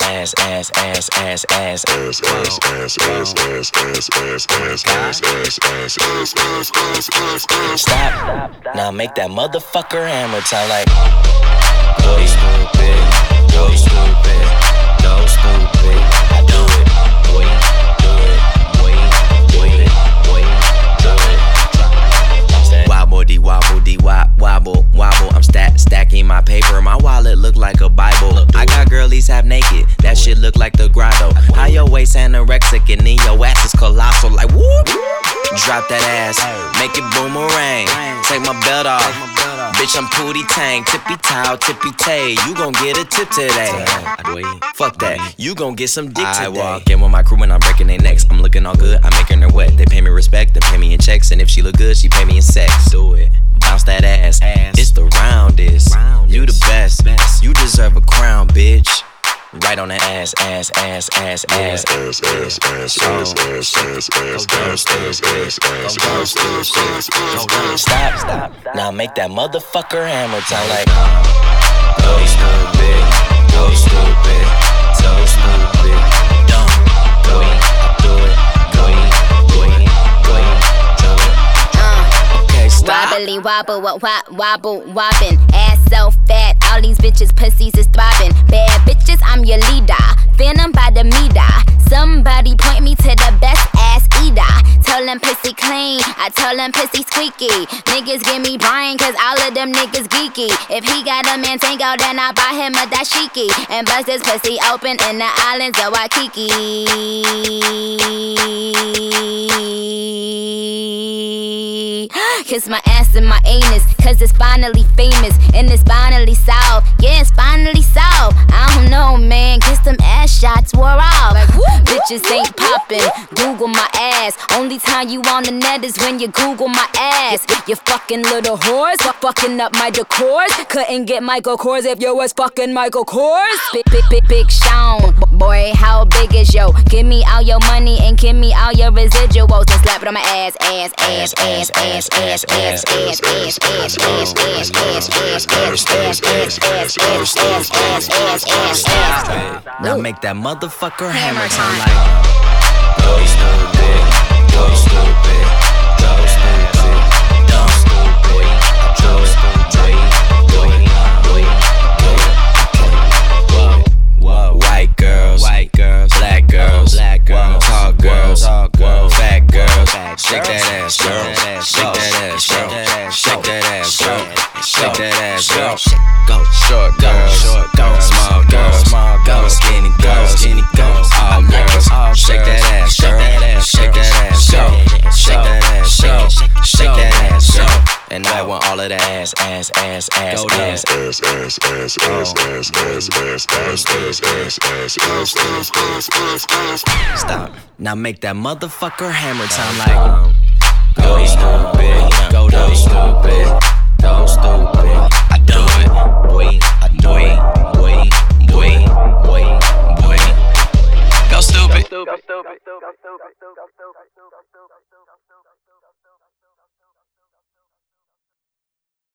ass, ass, ass, ass, ass, Stop. Now make that motherfucker hammer time like. Boy stupid, go stupid, go stupid. I do it, boy, do it, boy, do it. Wobble dee wobble dee wobble wobble. I'm stacking my paper. My wallet look like a Bible. I got girlies half naked. That shit look like the grotto. How your waist anorexic and then your ass is colossal. Like whoop. Drop that ass, make it boomerang. Take my belt off, bitch I'm Pootie Tang. Tippy towel, tippy tay. You gon' get a tip today. Fuck that, you gon' get some dick today. I walk in with my crew and I'm breaking their necks. I'm looking all good, I'm making her wet. They pay me respect, they pay me in checks. And if she look good, she pay me in sex. Do it, bounce that ass. It's the roundest, you the best. You deserve a crown, bitch. Right on the ass, ass, ass, ass, ass, Stop. Now make that motherfucker hammer time like. Go stupid, go stupid, so stupid. Dumb, go do it, go do it. Okay, stop. Wobbly wobble, wobble, wobbin'. Ass so fat, all these bitches pussies is throbbing. Bad bitches, I'm your leader. Venom by the meter. Somebody point me to the best ass eater. Tell them pussy clean, I tell them pussy squeaky. Niggas give me brain, cause all of them niggas geeky. If he got a Mantango, then I buy him a dashiki. And bust his pussy open in the islands of Waikiki. Kiss my ass and my anus, cause it's finally famous. And it's finally solved, yeah, it's finally solved. I don't know, man, kiss them ass shots wore off. Like, bitches ain't poppin', Google my ass. Only time you on the net is when you Google my ass. You fucking little whores, fucking up my decors. Couldn't get Michael Kors if you was fucking Michael Kors. Big Sean, boy, how big is yo? Give me all your money and give me all your residuals. And slap it on my ass, ass, ass, ass, ass, ass, ass, ass, ass, ass, ass, ass, Now make that motherfucker hammer time like. Go stupid, go stupid, go stupid, dumb stupid, whoa. White girls, black girls, tall girls, fat girls. Shake that ass, girl. Shake that ass, girl. Shake that ass, girl. Shake that ass, girl. Go short girls, small girls, skinny girls, all girls. Shake that ass, girl. Shake that ass, girl. Shake that ass, girl. Shake that ass, girl. And I want all of the ass. Stop. Now make that motherfucker hammer time like. Go stupid, go stupid, go stupid. I do it, boy, I do it, boy. Go stupid.